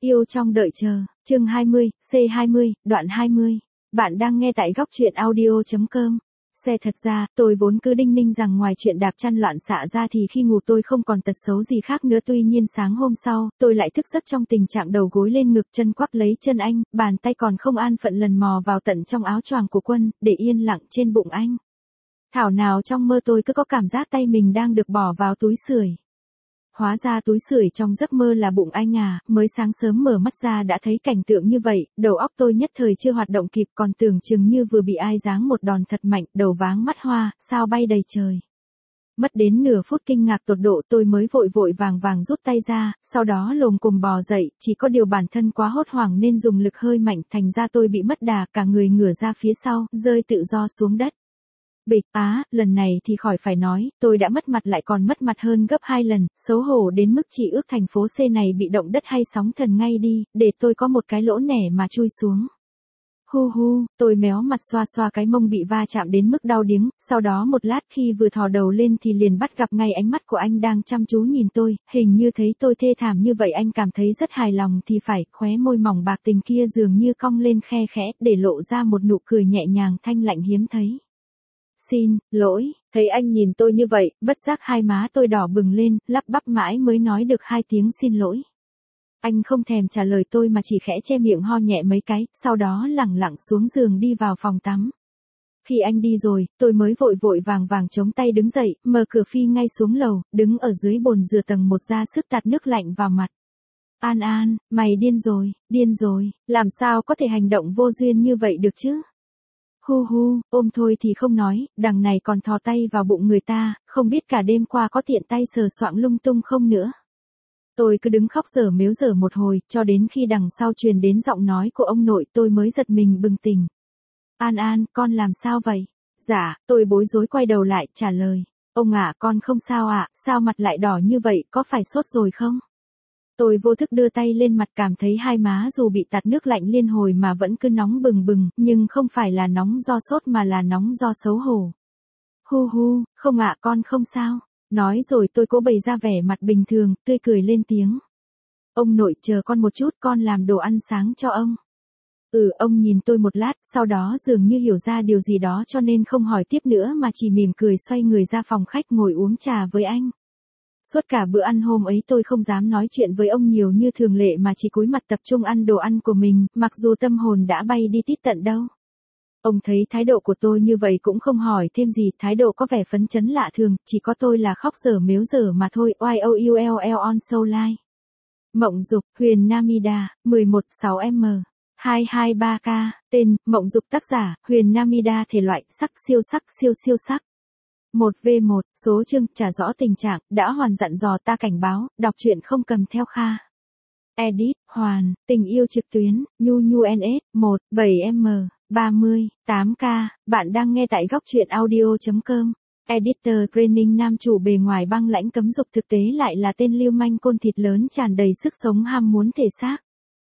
Yêu trong đợi chờ, chương 20, C20, đoạn 20. Bạn đang nghe tại góc truyện audio.com. Thật ra, tôi vốn cứ đinh ninh rằng ngoài chuyện đạp chăn loạn xạ ra thì khi ngủ tôi không còn tật xấu gì khác nữa. Tuy nhiên sáng hôm sau, tôi lại thức giấc trong tình trạng đầu gối lên ngực, chân quắp lấy chân anh, bàn tay còn không an phận lần mò vào tận trong áo choàng của Quân, để yên lặng trên bụng anh. Thảo nào trong mơ tôi cứ có cảm giác tay mình đang được bỏ vào túi sưởi. Hóa ra túi sưởi trong giấc mơ là bụng anh à. Mới sáng sớm mở mắt ra đã thấy cảnh tượng như vậy, đầu óc tôi nhất thời chưa hoạt động kịp, còn tưởng chừng như vừa bị ai giáng một đòn thật mạnh, đầu váng mắt hoa, sao bay đầy trời. Mất đến nửa phút kinh ngạc tột độ tôi mới vội vội vàng vàng rút tay ra, sau đó lồm cồm bò dậy, chỉ có điều bản thân quá hốt hoảng nên dùng lực hơi mạnh, thành ra tôi bị mất đà, cả người ngửa ra phía sau, rơi tự do xuống đất. Bịch, lần này thì khỏi phải nói, tôi đã mất mặt lại còn mất mặt hơn gấp 2 lần, xấu hổ đến mức chỉ ước thành phố C này bị động đất hay sóng thần ngay đi, để tôi có một cái lỗ nẻ mà chui xuống. Hu, tôi méo mặt xoa xoa cái mông bị va chạm đến mức đau điếng, sau đó một lát khi vừa thò đầu lên thì liền bắt gặp ngay ánh mắt của anh đang chăm chú nhìn tôi, hình như thấy tôi thê thảm như vậy anh cảm thấy rất hài lòng thì phải, khóe môi mỏng bạc tình kia dường như cong lên khe khẽ, để lộ ra một nụ cười nhẹ nhàng thanh lạnh hiếm thấy. Xin lỗi, thấy anh nhìn tôi như vậy, bất giác hai má tôi đỏ bừng lên, lắp bắp mãi mới nói được 2 tiếng xin lỗi. Anh không thèm trả lời tôi mà chỉ khẽ che miệng ho nhẹ mấy cái, sau đó lẳng lặng xuống giường đi vào phòng tắm. Khi anh đi rồi, tôi mới vội vội vàng vàng chống tay đứng dậy, mở cửa phi ngay xuống lầu, đứng ở dưới bồn rửa tầng 1 ra sức tạt nước lạnh vào mặt. An, mày điên rồi, làm sao có thể hành động vô duyên như vậy được chứ? Hu, ôm thôi thì không nói, đằng này còn thò tay vào bụng người ta, không biết cả đêm qua có tiện tay sờ soạng lung tung không nữa. Tôi cứ đứng khóc dở mếu dở một hồi, cho đến khi đằng sau truyền đến giọng nói của ông nội tôi mới giật mình bừng tỉnh. An, con làm sao vậy? Dạ, tôi bối rối quay đầu lại, trả lời. Ông ạ, con không sao ạ, sao mặt lại đỏ như vậy, có phải sốt rồi không? Tôi vô thức đưa tay lên mặt cảm thấy hai má dù bị tạt nước lạnh liên hồi mà vẫn cứ nóng bừng bừng, nhưng không phải là nóng do sốt mà là nóng do xấu hổ. Hu, không ạ, con không sao. Nói rồi tôi cố bày ra vẻ mặt bình thường, tươi cười lên tiếng. Ông nội chờ con một chút, con làm đồ ăn sáng cho ông. Ông nhìn tôi một lát, sau đó dường như hiểu ra điều gì đó cho nên không hỏi tiếp nữa mà chỉ mỉm cười xoay người ra phòng khách ngồi uống trà với anh. Suốt cả bữa ăn hôm ấy tôi không dám nói chuyện với ông nhiều như thường lệ mà chỉ cúi mặt tập trung ăn đồ ăn của mình, mặc dù tâm hồn đã bay đi tít tận đâu. Ông thấy thái độ của tôi như vậy cũng không hỏi thêm gì, thái độ có vẻ phấn chấn lạ thường, chỉ có tôi là khóc dở mếu dở mà thôi. YOULL on Soul Live. Mộng Dục, Huyền Namida, 11/6M. 223K, tên, Mộng Dục, tác giả, Huyền Namida, thể loại, sắc, siêu sắc. 1v1, số chương, trả rõ tình trạng, đã hoàn dặn dò ta cảnh báo, đọc truyện không cầm theo Kha. Edit, Hoàn, tình yêu trực tuyến, Nhu NS, 1, 7M, 30, 8K, bạn đang nghe tại góc truyện audio.com. Editor Training nam chủ bề ngoài băng lãnh cấm dục thực tế lại là tên lưu manh côn thịt lớn tràn đầy sức sống ham muốn thể xác.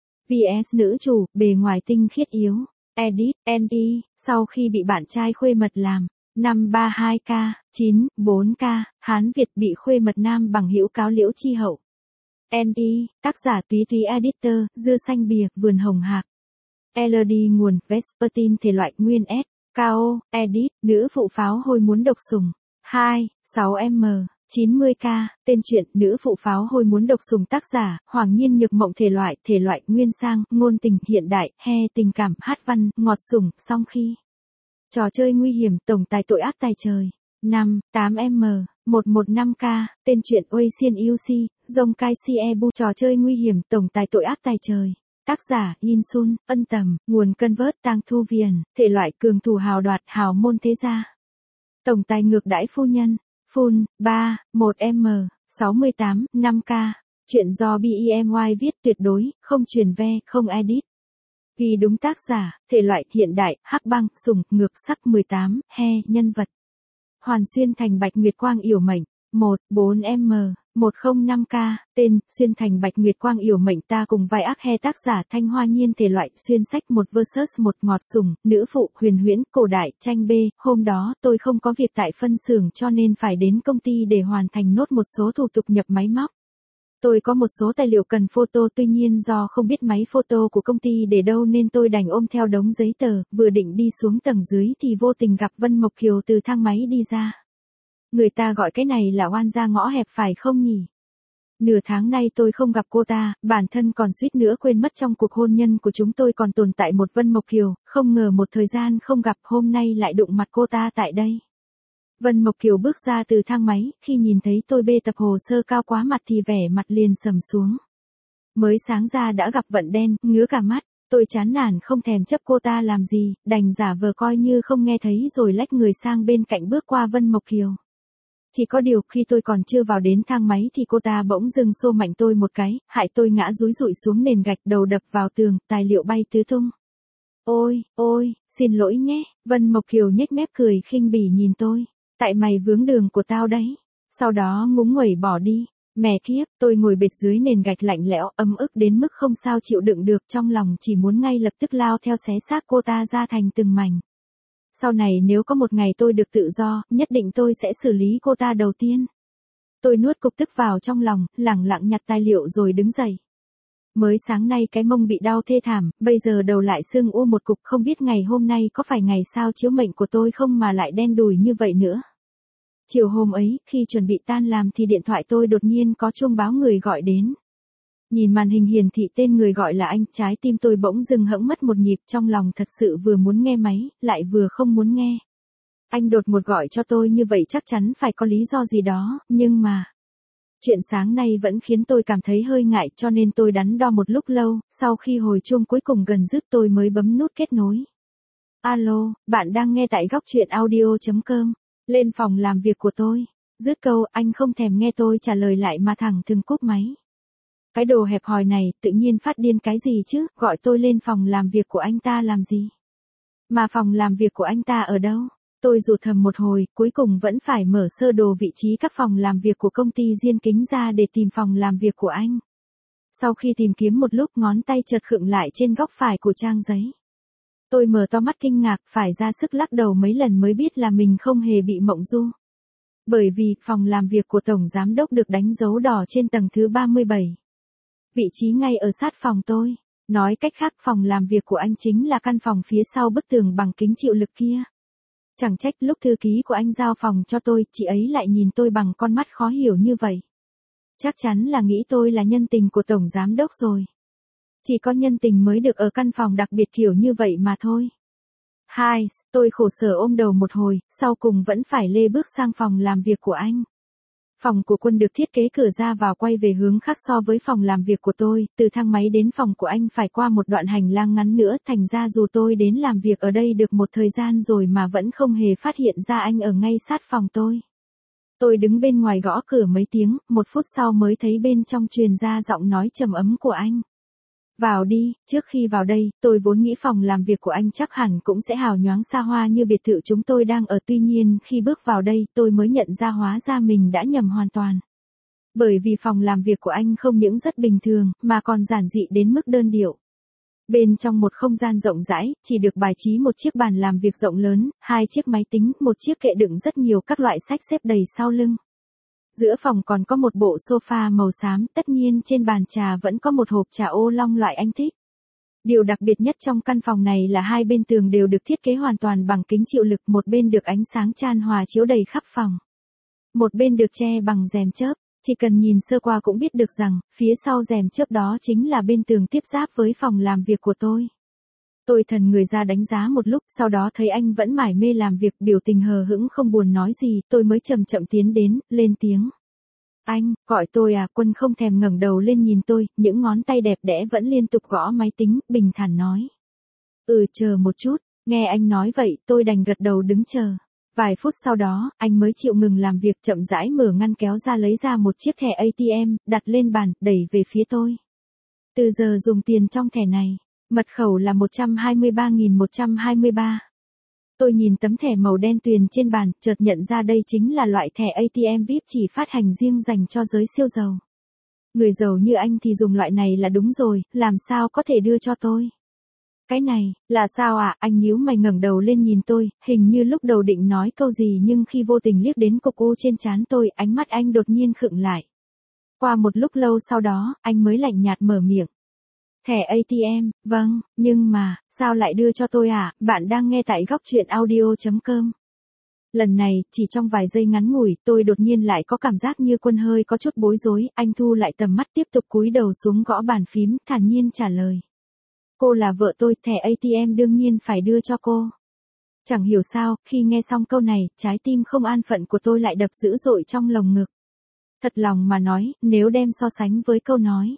VS nữ chủ, bề ngoài tinh khiết yếu. Edit, NE, sau khi bị bạn trai khuê mật làm. 532K, 94K, Hán Việt bị khuê mật nam bằng hữu cáo Liễu Chi Hậu. NE, tác giả Túy Editor, Dưa xanh bìa, Vườn hồng hạc. LD nguồn, Vespertine, thể loại nguyên S. KO, Edit, nữ phụ pháo hôi muốn độc sủng. 2, 6M, 90K, tên truyện, nữ phụ pháo hôi muốn độc sủng, tác giả, Hoàng Nhiên Nhược Mộng, thể loại nguyên sang, ngôn tình, hiện đại, tình cảm, hát văn, ngọt sủng, song khi. Trò chơi nguy hiểm, tổng tài tội ác tài trời. 5, 8M, 115K, tên truyện Uy Xiên UC, Dông Cai Si Ebu, trò chơi nguy hiểm, tổng tài tội ác tài trời. Tác giả, Yin Sun, Ân Tầm, nguồn Convert, Tang Thu Viền, thể loại cường thủ hào đoạt, hào môn thế gia. Tổng tài ngược đãi phu nhân. Full, 3, 1M, 68, 5K, chuyện do BEMY viết, tuyệt đối, không truyền ve, không edit. Ghi đúng tác giả, thể loại hiện đại, hắc băng, sủng, ngược sắc, 18, nhân vật. Hoàn Xuyên Thành Bạch Nguyệt Quang Yểu Mệnh, 1, 4M, 105K, tên, Xuyên Thành Bạch Nguyệt Quang Yểu Mệnh, ta cùng vai ác, tác giả Thanh Hoa Nhiên, thể loại, xuyên sách 1 vs 1, ngọt sủng, nữ phụ, huyền huyễn, cổ đại, tranh B, hôm đó, tôi không có việc tại phân xưởng cho nên phải đến công ty để hoàn thành nốt một số thủ tục nhập máy móc. Tôi có một số tài liệu cần photo, tuy nhiên do không biết máy photo của công ty để đâu nên tôi đành ôm theo đống giấy tờ, vừa định đi xuống tầng dưới thì vô tình gặp Vân Mộc Kiều từ thang máy đi ra. Người ta gọi cái này là oan ra ngõ hẹp phải không nhỉ? Nửa tháng nay tôi không gặp cô ta, bản thân còn suýt nữa quên mất trong cuộc hôn nhân của chúng tôi còn tồn tại một Vân Mộc Kiều, không ngờ một thời gian không gặp hôm nay lại đụng mặt cô ta tại đây. Vân Mộc Kiều bước ra từ thang máy, khi nhìn thấy tôi bê tập hồ sơ cao quá mặt thì vẻ mặt liền sầm xuống. Mới sáng ra đã gặp vận đen, ngứa cả mắt, tôi chán nản không thèm chấp cô ta làm gì, đành giả vờ coi như không nghe thấy rồi lách người sang bên cạnh bước qua Vân Mộc Kiều. Chỉ có điều khi tôi còn chưa vào đến thang máy thì cô ta bỗng dưng xô mạnh tôi một cái, hại tôi ngã dúi rụi xuống nền gạch, đầu đập vào tường, tài liệu bay tứ tung. Ôi, xin lỗi nhé, Vân Mộc Kiều nhếch mép cười khinh bỉ nhìn tôi. Tại mày vướng đường của tao đấy. Sau đó ngúng nguẩy bỏ đi. Mẹ kiếp, tôi ngồi bệt dưới nền gạch lạnh lẽo, ấm ức đến mức không sao chịu đựng được, trong lòng chỉ muốn ngay lập tức lao theo xé xác cô ta ra thành từng mảnh. Sau này nếu có một ngày tôi được tự do, nhất định tôi sẽ xử lý cô ta đầu tiên. Tôi nuốt cục tức vào trong lòng, lẳng lặng nhặt tài liệu rồi đứng dậy. Mới sáng nay cái mông bị đau thê thảm, bây giờ đầu lại sưng u một cục, không biết ngày hôm nay có phải ngày sao chiếu mệnh của tôi không mà lại đen đủi như vậy nữa. Chiều hôm ấy, khi chuẩn bị tan làm thì điện thoại tôi đột nhiên có chuông báo người gọi đến. Nhìn màn hình hiển thị tên người gọi là anh, trái tim tôi bỗng dưng hẫng mất một nhịp, trong lòng thật sự vừa muốn nghe máy, lại vừa không muốn nghe. Anh đột ngột gọi cho tôi như vậy chắc chắn phải có lý do gì đó, nhưng mà... Chuyện sáng nay vẫn khiến tôi cảm thấy hơi ngại cho nên tôi đắn đo một lúc lâu, sau khi hồi chuông cuối cùng gần dứt tôi mới bấm nút kết nối. Alo, bạn đang nghe tại góc truyện audio.com, lên phòng làm việc của tôi. Dứt câu anh không thèm nghe tôi trả lời lại mà thẳng thừng cúp máy. Cái đồ hẹp hòi này tự nhiên phát điên cái gì chứ, gọi tôi lên phòng làm việc của anh ta làm gì? Mà phòng làm việc của anh ta ở đâu? Tôi rụt thầm một hồi, cuối cùng vẫn phải mở sơ đồ vị trí các phòng làm việc của công ty Diên Kính ra để tìm phòng làm việc của anh. Sau khi tìm kiếm một lúc ngón tay chợt khựng lại trên góc phải của trang giấy. Tôi mở to mắt kinh ngạc, phải ra sức lắc đầu mấy lần mới biết là mình không hề bị mộng du. Bởi vì phòng làm việc của Tổng Giám đốc được đánh dấu đỏ trên tầng thứ 37. Vị trí ngay ở sát phòng tôi. Nói cách khác phòng làm việc của anh chính là căn phòng phía sau bức tường bằng kính chịu lực kia. Chẳng trách lúc thư ký của anh giao phòng cho tôi, chị ấy lại nhìn tôi bằng con mắt khó hiểu như vậy. Chắc chắn là nghĩ tôi là nhân tình của Tổng Giám đốc rồi. Chỉ có nhân tình mới được ở căn phòng đặc biệt kiểu như vậy mà thôi. Tôi khổ sở ôm đầu một hồi, sau cùng vẫn phải lê bước sang phòng làm việc của anh. Phòng của Quân được thiết kế cửa ra vào quay về hướng khác so với phòng làm việc của tôi, từ thang máy đến phòng của anh phải qua một đoạn hành lang ngắn nữa, thành ra dù tôi đến làm việc ở đây được một thời gian rồi mà vẫn không hề phát hiện ra anh ở ngay sát phòng tôi. Tôi đứng bên ngoài gõ cửa mấy tiếng, 1 phút sau mới thấy bên trong truyền ra giọng nói trầm ấm của anh. Vào đi, trước khi vào đây, tôi vốn nghĩ phòng làm việc của anh chắc hẳn cũng sẽ hào nhoáng xa hoa như biệt thự chúng tôi đang ở, tuy nhiên khi bước vào đây tôi mới nhận ra hóa ra mình đã nhầm hoàn toàn. Bởi vì phòng làm việc của anh không những rất bình thường, mà còn giản dị đến mức đơn điệu. Bên trong một không gian rộng rãi, chỉ được bài trí một chiếc bàn làm việc rộng lớn, 2 chiếc máy tính, một chiếc kệ đựng rất nhiều các loại sách xếp đầy sau lưng. Giữa phòng còn có một bộ sofa màu xám, tất nhiên trên bàn trà vẫn có một hộp trà ô long loại anh thích. Điều đặc biệt nhất trong căn phòng này là 2 bên tường đều được thiết kế hoàn toàn bằng kính chịu lực, một bên được ánh sáng chan hòa chiếu đầy khắp phòng. Một bên được che bằng rèm chớp, chỉ cần nhìn sơ qua cũng biết được rằng, phía sau rèm chớp đó chính là bên tường tiếp giáp với phòng làm việc của tôi. Tôi thần người ra đánh giá một lúc, sau đó thấy anh vẫn mải mê làm việc, biểu tình hờ hững không buồn nói gì, tôi mới chậm chậm tiến đến, lên tiếng. Anh, gọi tôi à? Quân không thèm ngẩng đầu lên nhìn tôi, những ngón tay đẹp đẽ vẫn liên tục gõ máy tính, bình thản nói. Chờ một chút, nghe anh nói vậy, tôi đành gật đầu đứng chờ. Vài phút sau đó, anh mới chịu ngừng làm việc, chậm rãi mở ngăn kéo ra lấy ra một chiếc thẻ ATM, đặt lên bàn, đẩy về phía tôi. Từ giờ dùng tiền trong thẻ này. Mật khẩu là 123.123. Tôi nhìn tấm thẻ màu đen tuyền trên bàn, chợt nhận ra đây chính là loại thẻ ATM VIP chỉ phát hành riêng dành cho giới siêu giàu. Người giàu như anh thì dùng loại này là đúng rồi, làm sao có thể đưa cho tôi? Cái này, là sao ạ? Anh nhíu mày ngẩng đầu lên nhìn tôi, hình như lúc đầu định nói câu gì nhưng khi vô tình liếc đến cục u trên trán tôi, ánh mắt anh đột nhiên khựng lại. Qua một lúc lâu sau đó, anh mới lạnh nhạt mở miệng. Thẻ ATM, vâng, nhưng mà, sao lại đưa cho tôi à? Bạn đang nghe tại góc truyện audio.com. Lần này, chỉ trong vài giây ngắn ngủi, tôi đột nhiên lại có cảm giác như Quân hơi có chút bối rối, anh thu lại tầm mắt tiếp tục cúi đầu xuống gõ bàn phím, thản nhiên trả lời. Cô là vợ tôi, thẻ ATM đương nhiên phải đưa cho cô. Chẳng hiểu sao, khi nghe xong câu này, trái tim không an phận của tôi lại đập dữ dội trong lồng ngực. Thật lòng mà nói, nếu đem so sánh với câu nói.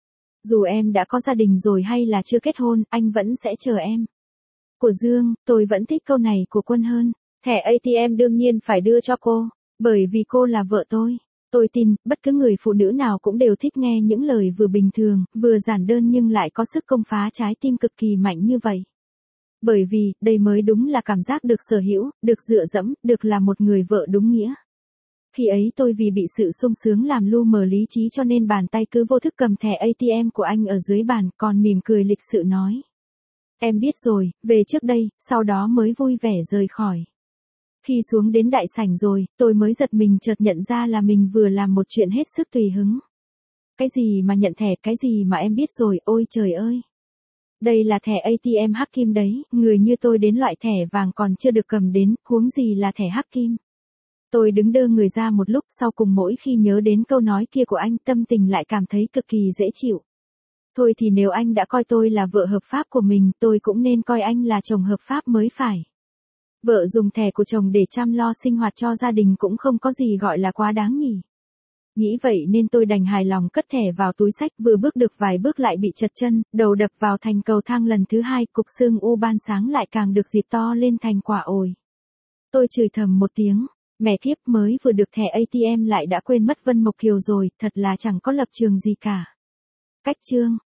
Dù em đã có gia đình rồi hay là chưa kết hôn, anh vẫn sẽ chờ em. Của Dương, tôi vẫn thích câu này của Quân hơn. Thẻ ATM đương nhiên phải đưa cho cô, bởi vì cô là vợ tôi. Tôi tin, bất cứ người phụ nữ nào cũng đều thích nghe những lời vừa bình thường, vừa giản đơn nhưng lại có sức công phá trái tim cực kỳ mạnh như vậy. Bởi vì, đây mới đúng là cảm giác được sở hữu, được dựa dẫm, được là một người vợ đúng nghĩa. Khi ấy tôi vì bị sự sung sướng làm lu mờ lý trí cho nên bàn tay cứ vô thức cầm thẻ ATM của anh ở dưới bàn, còn mỉm cười lịch sự nói. Em biết rồi, về trước đây, sau đó mới vui vẻ rời khỏi. Khi xuống đến đại sảnh rồi, tôi mới giật mình chợt nhận ra là mình vừa làm một chuyện hết sức tùy hứng. Cái gì mà nhận thẻ, cái gì mà em biết rồi, ôi trời ơi. Đây là thẻ ATM hắc kim đấy, người như tôi đến loại thẻ vàng còn chưa được cầm đến, huống gì là thẻ hắc kim. Tôi đứng đơ người ra một lúc, sau cùng mỗi khi nhớ đến câu nói kia của anh, tâm tình lại cảm thấy cực kỳ dễ chịu. Thôi thì nếu anh đã coi tôi là vợ hợp pháp của mình, tôi cũng nên coi anh là chồng hợp pháp mới phải. Vợ dùng thẻ của chồng để chăm lo sinh hoạt cho gia đình cũng không có gì gọi là quá đáng nhỉ. Nghĩ vậy nên tôi đành hài lòng cất thẻ vào túi xách, vừa bước được vài bước lại bị trật chân, đầu đập vào thành cầu thang lần thứ hai, cục xương u ban sáng lại càng được dịp to lên thành quả ổi. Tôi chửi thầm một tiếng, mẹ kiếp, mới vừa được thẻ ATM lại đã quên mất Vân Mộc Kiều rồi, thật là chẳng có lập trường gì cả. Cách chương